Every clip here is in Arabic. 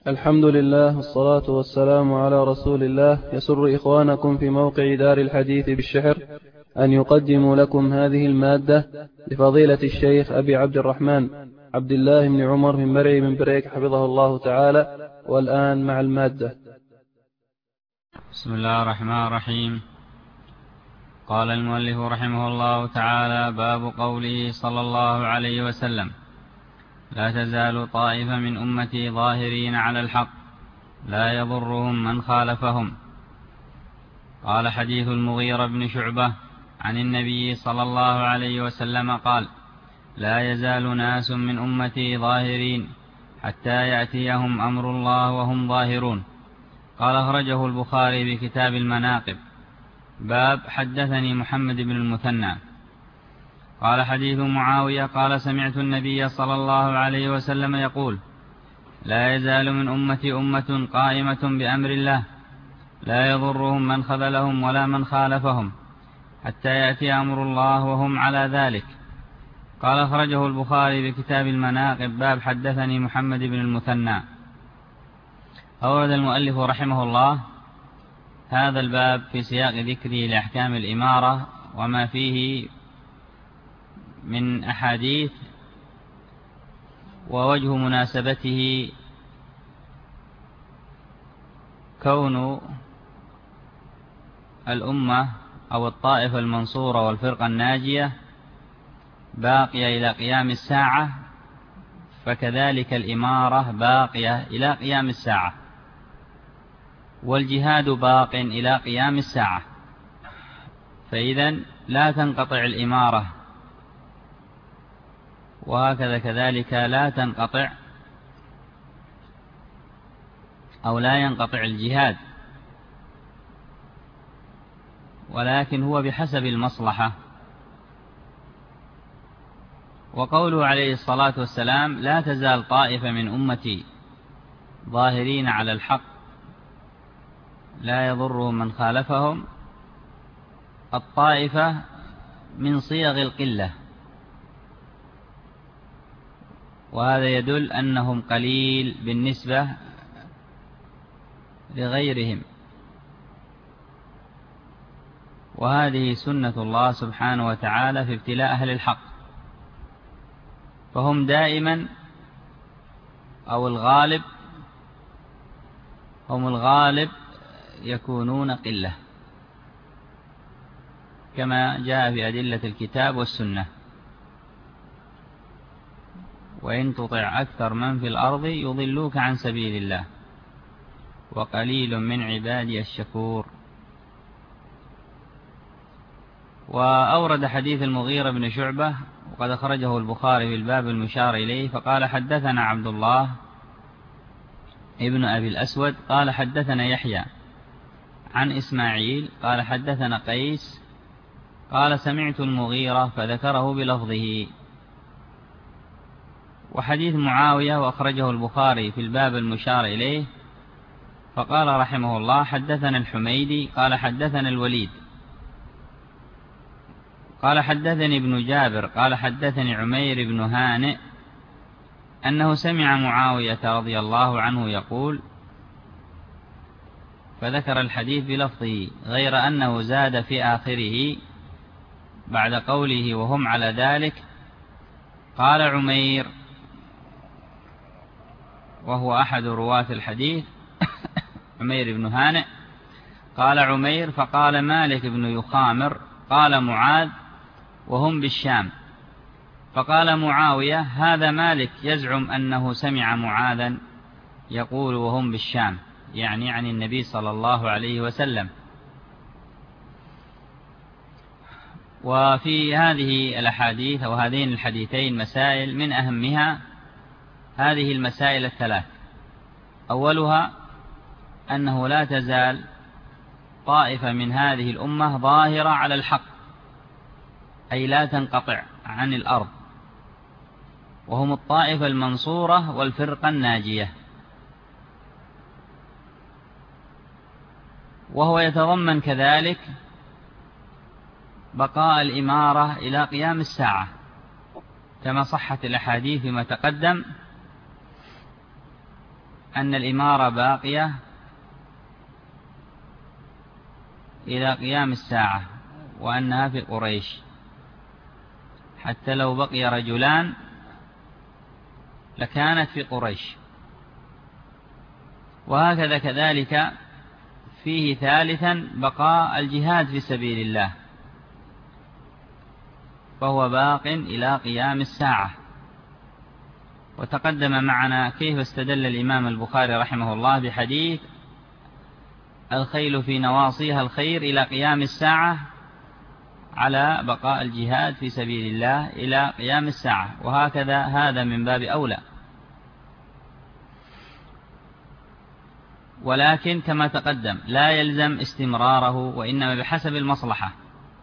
الحمد لله والصلاة والسلام على رسول الله. يسر إخوانكم في موقع دار الحديث بالشحر أن يقدموا لكم هذه المادة لفضيلة الشيخ أبي عبد الرحمن عبد الله بن عمر من مرعي من بريك حفظه الله تعالى. والآن مع المادة. بسم الله الرحمن الرحيم. قال المؤلف رحمه الله تعالى: باب قوله صلى الله عليه وسلم: لا تزال طائفة من أمتي ظاهرين على الحق لا يضرهم من خالفهم. قال: حديث المغيرة بن شعبة عن النبي صلى الله عليه وسلم قال: لا يزال ناس من أمتي ظاهرين حتى يأتيهم أمر الله وهم ظاهرون. قال: أخرجه البخاري بكتاب المناقب. باب حدثني محمد بن المثنى قال: حديث معاوية قال: سمعت النبي صلى الله عليه وسلم يقول: لا يزال من أمتي أمة قائمة بأمر الله لا يضرهم من خذلهم ولا من خالفهم حتى يأتي أمر الله وهم على ذلك. قال: أخرجه البخاري بكتاب المناقب. باب حدثني محمد بن المثنى. أورد المؤلف رحمه الله هذا الباب في سياق ذكره لأحكام الإمارة وما فيه من أحاديث، ووجه مناسبته كون الأمة أو الطائفة المنصورة والفرقة الناجية باقية إلى قيام الساعة، فكذلك الإمارة باقية إلى قيام الساعة، والجهاد باق إلى قيام الساعة. فإذن لا تنقطع الإمارة، وهكذا كذلك لا تنقطع أو لا ينقطع الجهاد، ولكن هو بحسب المصلحة. وقوله عليه الصلاة والسلام: لا تزال طائفة من أمتي ظاهرين على الحق لا يضرهم من خالفهم، الطائفة من صيغ القلة، وهذا يدل أنهم قليل بالنسبة لغيرهم، وهذه سنة الله سبحانه وتعالى في ابتلاء أهل الحق، فهم دائما أو الغالب هم الغالب يكونون قلة، كما جاء في أدلة الكتاب والسنة: وإن تطع أكثر من في الأرض يضلوك عن سبيل الله وقليل من عبادي الشكور. وأورد حديث المغيرة بن شعبة وقد أخرجه البخاري في الباب المشار إليه، فقال: حدثنا عبد الله ابن أبي الأسود قال: حدثنا يحيى عن إسماعيل قال: حدثنا قيس قال: سمعت المغيرة، فذكره بلفظه. وحديث معاوية وأخرجه البخاري في الباب المشار إليه، فقال رحمه الله: حدثنا الحميدي قال: حدثنا الوليد قال: حدثني ابن جابر قال: حدثني عمير بن هانئ أنه سمع معاوية رضي الله عنه يقول، فذكر الحديث بلفظه، غير أنه زاد في آخره بعد قوله وهم على ذلك. قال عمير، وهو أحد رواة الحديث عمير بن هانئ، قال عمير: فقال مالك بن يخامر قال معاذ وهم بالشام. فقال معاوية: هذا مالك يزعم أنه سمع معاذا يقول وهم بالشام، يعني عن النبي صلى الله عليه وسلم. وفي هذه الأحاديث أو هذين الحديثين مسائل، من أهمها هذه المسائل الثلاث: أولها أنه لا تزال طائفة من هذه الأمة ظاهرة على الحق، أي لا تنقطع عن الأرض، وهم الطائفة المنصورة والفرقة الناجية. وهو يتضمن كذلك بقاء الإمارة إلى قيام الساعة، كما صحت الأحاديث فيما تقدم أن الإمارة باقية إلى قيام الساعة، وأنها في قريش، حتى لو بقي رجلان لكانت في قريش. وهكذا كذلك فيه ثالثا بقاء الجهاد في سبيل الله، فهو باق إلى قيام الساعة. وتقدم معنا كيف استدل الإمام البخاري رحمه الله بحديث الخيل في نواصيها الخير إلى قيام الساعة على بقاء الجهاد في سبيل الله إلى قيام الساعة، وهكذا هذا من باب أولى. ولكن كما تقدم لا يلزم استمراره، وإنما بحسب المصلحة.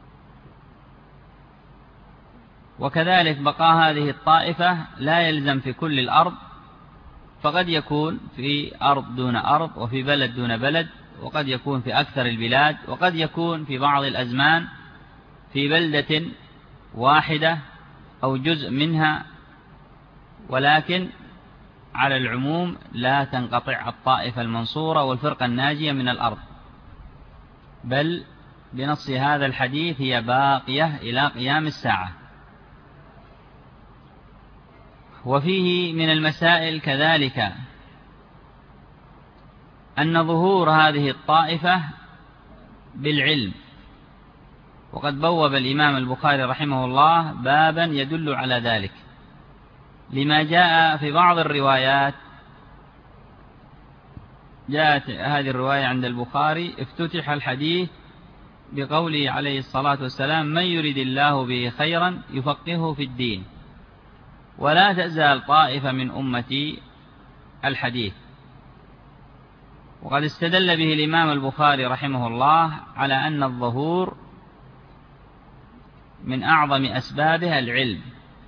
وكذلك بقاء هذه الطائفة لا يلزم في كل الأرض، فقد يكون في أرض دون أرض، وفي بلد دون بلد، وقد يكون في أكثر البلاد، وقد يكون في بعض الأزمان في بلدة واحدة أو جزء منها. ولكن على العموم لا تنقطع الطائفة المنصورة والفرقة الناجية من الأرض، بل بنص هذا الحديث هي باقية إلى قيام الساعة. وفيه من المسائل كذلك أن ظهور هذه الطائفة بالعلم، وقد بوب الإمام البخاري رحمه الله بابا يدل على ذلك، لما جاء في بعض الروايات. جاءت هذه الرواية عند البخاري: افتتح الحديث بقوله عليه الصلاة والسلام: من يريد الله به خيرا يفقهه في الدين، ولا تزال طائفة من أمتي الحديث. وقد استدل به الإمام البخاري رحمه الله على أن الظهور من أعظم أسبابها العلم،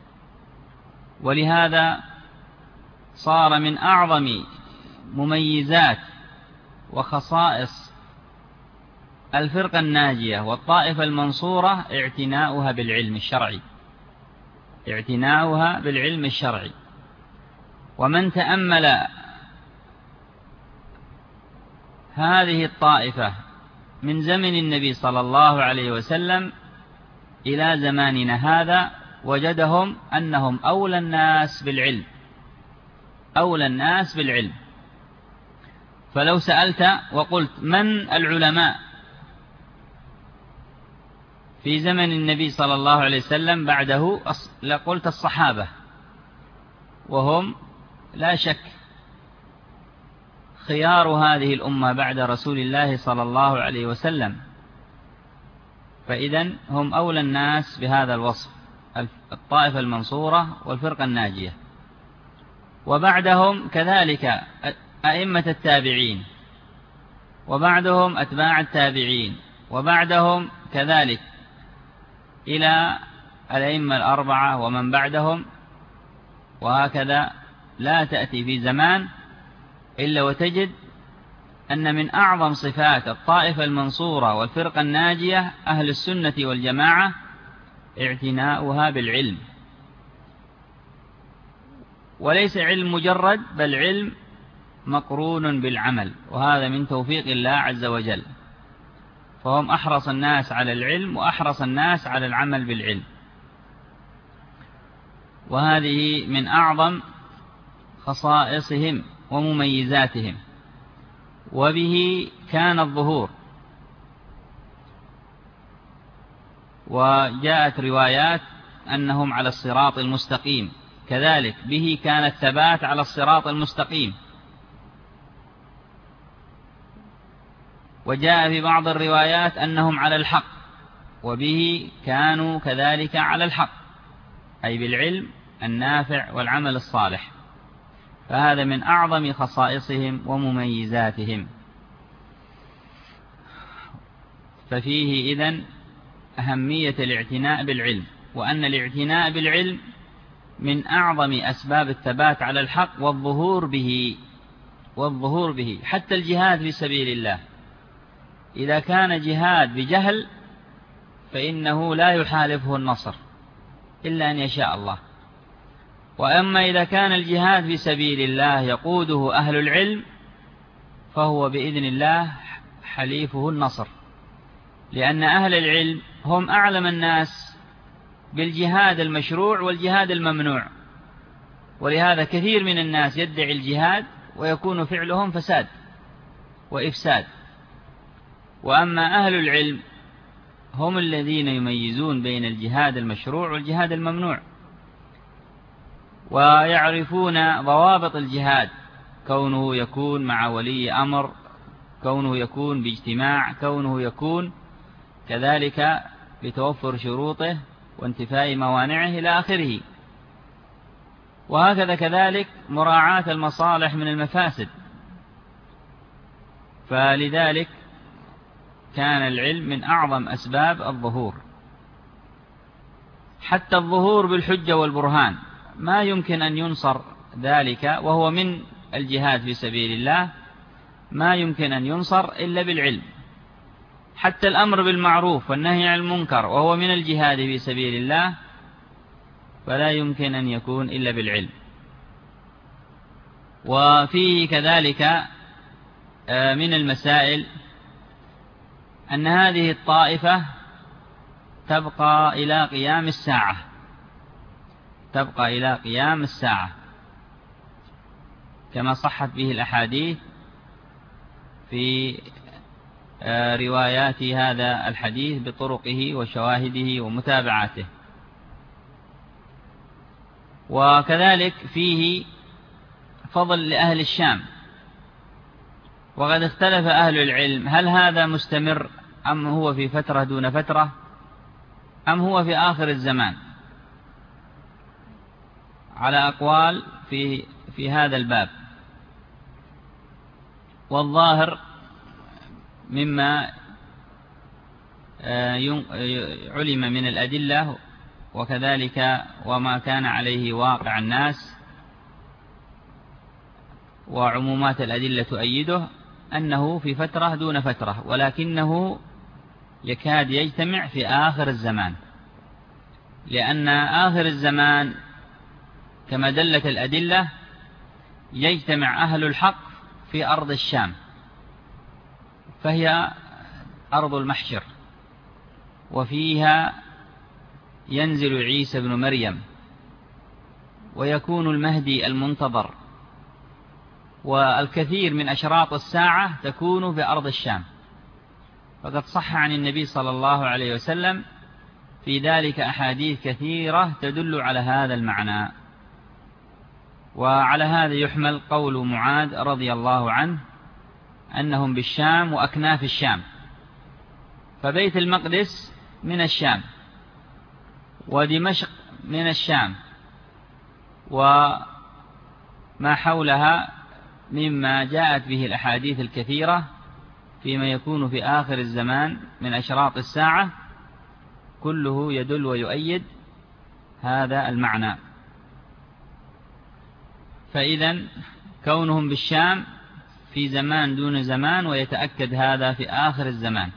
ولهذا صار من أعظم مميزات وخصائص الفرقة الناجية والطائفة المنصورة اعتناؤها بالعلم الشرعي، اعتناؤها بالعلم الشرعي. ومن تأمل هذه الطائفة من زمن النبي صلى الله عليه وسلم إلى زماننا هذا وجدهم أنهم أولى الناس بالعلم، أولى الناس بالعلم. فلو سألت وقلت من العلماء في زمن النبي صلى الله عليه وسلم بعده، لقلت الصحابة، وهم لا شك خيار هذه الأمة بعد رسول الله صلى الله عليه وسلم. فإذن هم أولى الناس بهذا الوصف، الطائفة المنصورة والفرقة الناجية. وبعدهم كذلك أئمة التابعين، وبعدهم أتباع التابعين، وبعدهم كذلك إلى الأئمة الأربعة ومن بعدهم. وهكذا لا تأتي في زمان إلا وتجد أن من أعظم صفات الطائفة المنصورة والفرقة الناجية أهل السنة والجماعة اعتناؤها بالعلم، وليس علم مجرد، بل علم مقرون بالعمل، وهذا من توفيق الله عز وجل. فهم أحرص الناس على العلم وأحرص الناس على العمل بالعلم، وهذه من أعظم خصائصهم ومميزاتهم. وبه كان الظهور. وجاءت روايات أنهم على الصراط المستقيم، كذلك به كان الثبات على الصراط المستقيم. وجاء في بعض الروايات أنهم على الحق، وبه كانوا كذلك على الحق، أي بالعلم النافع والعمل الصالح. فهذا من أعظم خصائصهم ومميزاتهم. ففيه إذن أهمية الاعتناء بالعلم، وأن الاعتناء بالعلم من أعظم أسباب الثبات على الحق والظهور به. حتى الجهاد في سبيل الله إذا كان جهاد بجهل فإنه لا يحالفه النصر إلا أن يشاء الله. وأما إذا كان الجهاد في سبيل الله يقوده أهل العلم فهو بإذن الله حليفه النصر، لأن أهل العلم هم أعلم الناس بالجهاد المشروع والجهاد الممنوع، ولهذا كثير من الناس يدعي الجهاد ويكون فعلهم فساد وإفساد. وأما أهل العلم هم الذين يميزون بين الجهاد المشروع والجهاد الممنوع، ويعرفون ضوابط الجهاد، كونه يكون مع ولي أمر، كونه يكون باجتماع، كونه يكون كذلك بتوفر شروطه وانتفاء موانعه إلى آخره. وهكذا كذلك مراعاة المصالح من المفاسد. فلذلك كان العلم من أعظم أسباب الظهور، حتى الظهور بالحجة والبرهان ما يمكن أن ينصر ذلك، وهو من الجهاد في سبيل الله، ما يمكن أن ينصر إلا بالعلم. حتى الأمر بالمعروف والنهي عن المنكر وهو من الجهاد في سبيل الله، فلا يمكن أن يكون إلا بالعلم. وفيه كذلك من المسائل أن هذه الطائفة تبقى إلى قيام الساعة، تبقى إلى قيام الساعة، كما صحت به الأحاديث في روايات هذا الحديث بطرقه وشواهده ومتابعاته. وكذلك فيه فضل لأهل الشام، وقد اختلف أهل العلم هل هذا مستمر أم هو في فترة دون فترة أم هو في آخر الزمان، على أقوال في هذا الباب. والظاهر مما علم من الأدلة وكذلك وما كان عليه واقع الناس وعمومات الأدلة تؤيده أنه في فترة دون فترة، ولكنه يكاد يجتمع في آخر الزمان، لأن آخر الزمان كما دلت الأدلة يجتمع أهل الحق في أرض الشام، فهي أرض المحشر، وفيها ينزل عيسى بن مريم ويكون المهدي المنتظر، والكثير من أشراط الساعة تكون في أرض الشام. فقد صح عن النبي صلى الله عليه وسلم في ذلك أحاديث كثيرة تدل على هذا المعنى. وعلى هذا يحمل قول معاذ رضي الله عنه أنهم بالشام وأكناف الشام، فبيت المقدس من الشام ودمشق من الشام وما حولها مما جاءت به الأحاديث الكثيرة فيما يكون في آخر الزمان من أشراط الساعة، كله يدل ويؤيد هذا المعنى. فإذا كونهم بالشام في زمان دون زمان، ويتأكد هذا في آخر الزمان،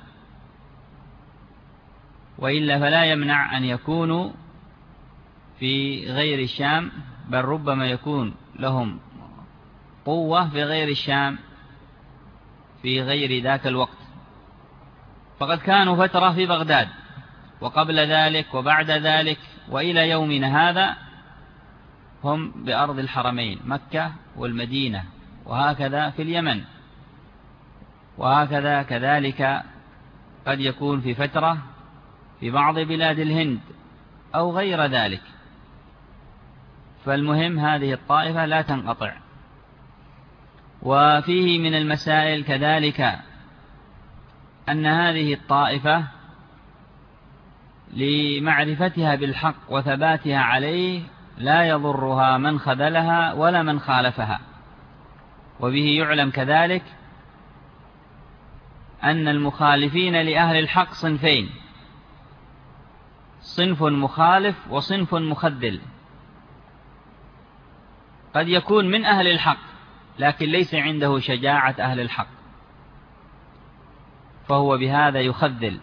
وإلا فلا يمنع أن يكونوا في غير الشام، بل ربما يكون لهم قوة في غير الشام في غير ذاك الوقت. فقد كانوا فترة في بغداد، وقبل ذلك وبعد ذلك وإلى يومنا هذا هم بأرض الحرمين مكة والمدينة، وهكذا في اليمن، وهكذا كذلك قد يكون في فترة في بعض بلاد الهند أو غير ذلك. فالمهم هذه الطائفة لا تنقطع. وفيه من المسائل كذلك أن هذه الطائفة لمعرفتها بالحق وثباتها عليه لا يضرها من خذلها ولا من خالفها. وبه يعلم كذلك أن المخالفين لأهل الحق صنفين: صنف مخالف وصنف مخذل. قد يكون من أهل الحق لكن ليس عنده شجاعة أهل الحق، فهو بهذا يخذل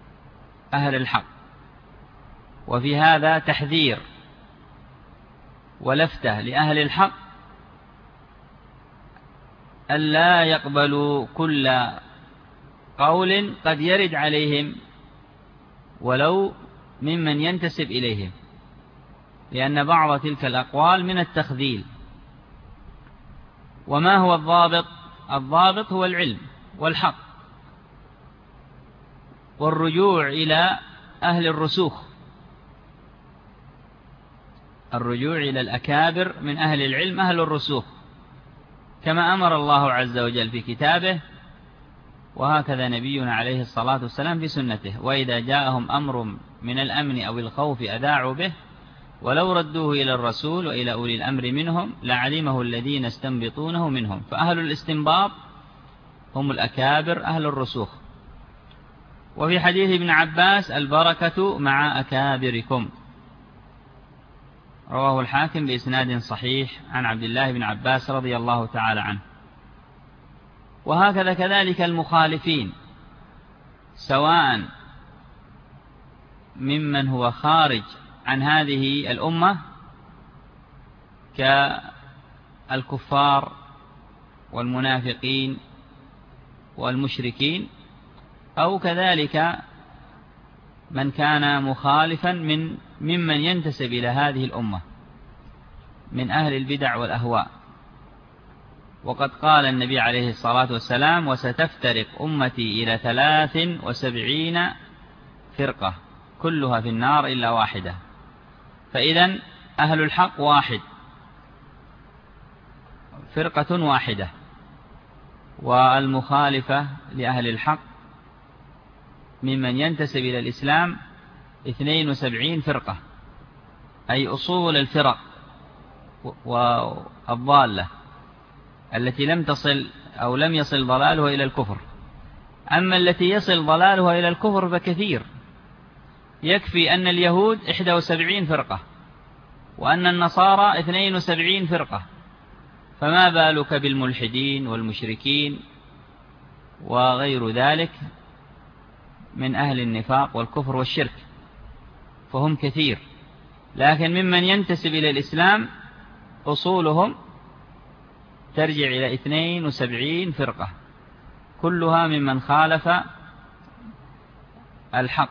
أهل الحق. وفي هذا تحذير ولفتة لأهل الحق ألا يقبلوا كل قول قد يرد عليهم ولو ممن ينتسب إليهم، لأن بعض تلك الأقوال من التخذيل. وما هو الضابط؟ الضابط هو العلم والحق والرجوع إلى أهل الرسوخ، الرجوع إلى الأكابر من أهل العلم أهل الرسوخ، كما أمر الله عز وجل في كتابه، وهكذا نبينا عليه الصلاة والسلام في سنته. وإذا جاءهم أمر من الأمن أو الخوف أذاعوا به ولو ردوه إلى الرسول وإلى أولي الأمر منهم لعلمه الذين يستنبطونه منهم. فأهل الاستنباط هم الأكابر أهل الرسوخ. وفي حديث ابن عباس البركة مع أكابركم، رواه الحاكم بإسناد صحيح عن عبد الله بن عباس رضي الله تعالى عنه. وهكذا كذلك المخالفين، سواء ممن هو خارج عن هذه الأمة كالكفار والمنافقين والمشركين، أو كذلك من كان مخالفا ممن ينتسب إلى هذه الأمة من أهل البدع والأهواء. وقد قال النبي عليه الصلاة والسلام: وستفترق أمتي إلى 73 فرقة كلها في النار إلا واحدة. فإذن أهل الحق واحد، فرقة واحدة، والمخالفة لأهل الحق ممن ينتسب إلى الإسلام 72 فرقة، أي أصول الفرق والضالة التي لم تصل أو لم يصل ضلالها إلى الكفر. أما التي يصل ضلالها إلى الكفر فكثير، يكفي أن اليهود 71 فرقة وأن النصارى 72 فرقة، فما بالك بالملحدين والمشركين وغير ذلك من أهل النفاق والكفر والشرك، فهم كثير. لكن ممن ينتسب إلى الإسلام أصولهم ترجع إلى 72 فرقة كلها ممن خالف الحق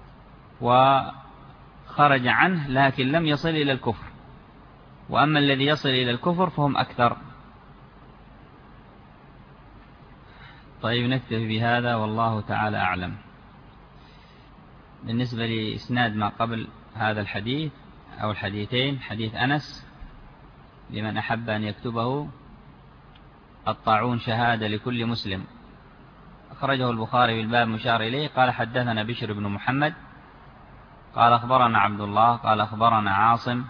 وخرج عنه لكن لم يصل إلى الكفر. وأما الذي يصل إلى الكفر فهم أكثر. طيب، نكتفي بهذا والله تعالى أعلم. بالنسبة لإسناد ما قبل هذا الحديث أو الحديثين، حديث أنس لمن أحب أن يكتبه: الطاعون شهادة لكل مسلم، أخرجه البخاري بالباب مشار إليه. قال: حدثنا بشر بن محمد قال أخبرنا عبد الله قال أخبرنا عاصم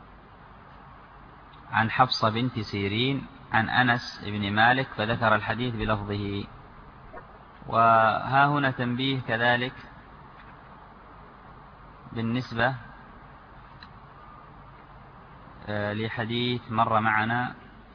عن حفصة بنت سيرين عن أنس بن مالك، فذكر الحديث بلفظه. وها هنا تنبيه كذلك بالنسبة لحديث مر معنا،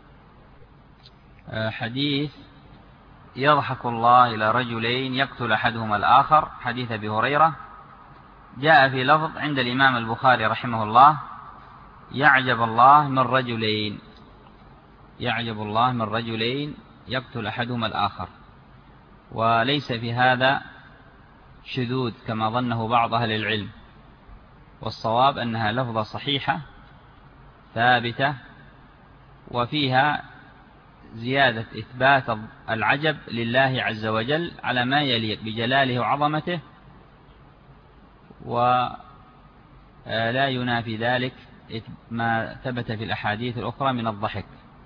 حديث يضحك الله إلى رجلين يقتل أحدهما الآخر، حديث أبي هريرة، جاء في لفظ عند الإمام البخاري رحمه الله: يعجب الله من رجلين، يعجب الله من رجلين يقتل أحدهما الآخر. وليس في هذا شذوذ كما ظنه بعض أهل العلم، والصواب أنها لفظة صحيحة ثابتة، وفيها زيادة إثبات العجب لله عز وجل على ما يليق بجلاله وعظمته، ولا ينافي ذلك ما ثبت في الأحاديث الأخرى من الضحك.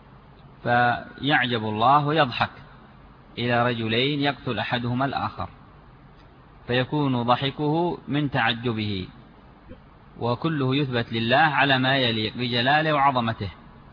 فيعجب الله ويضحك إلى رجلين يقتل أحدهما الآخر، فيكون ضحكه من تعجبه، وكله يثبت لله على ما يليق بجلاله وعظمته،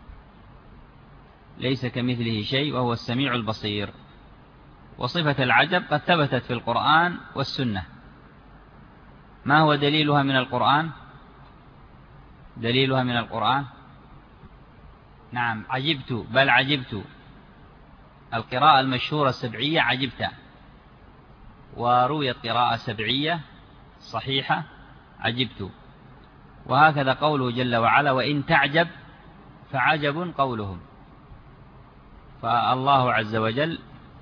ليس كمثله شيء وهو السميع البصير. وصفة العجب قد ثبتت في القرآن والسنة. ما هو دليلها من القرآن؟ دليلها من القرآن: نعم، عجبت، بل عجبت. القراءة المشهورة السبعية عجبت، ورويت قراءة سبعية صحيحة عجبت. وهكذا قوله جل وعلا: وإن تعجب فعجب قولهم. فالله عز وجل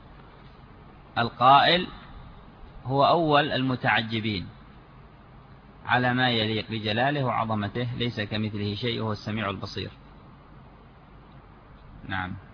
القائل هو أول المتعجبين على ما يليق بجلاله وعظمته، ليس كمثله شيء وهو السميع البصير. نعم.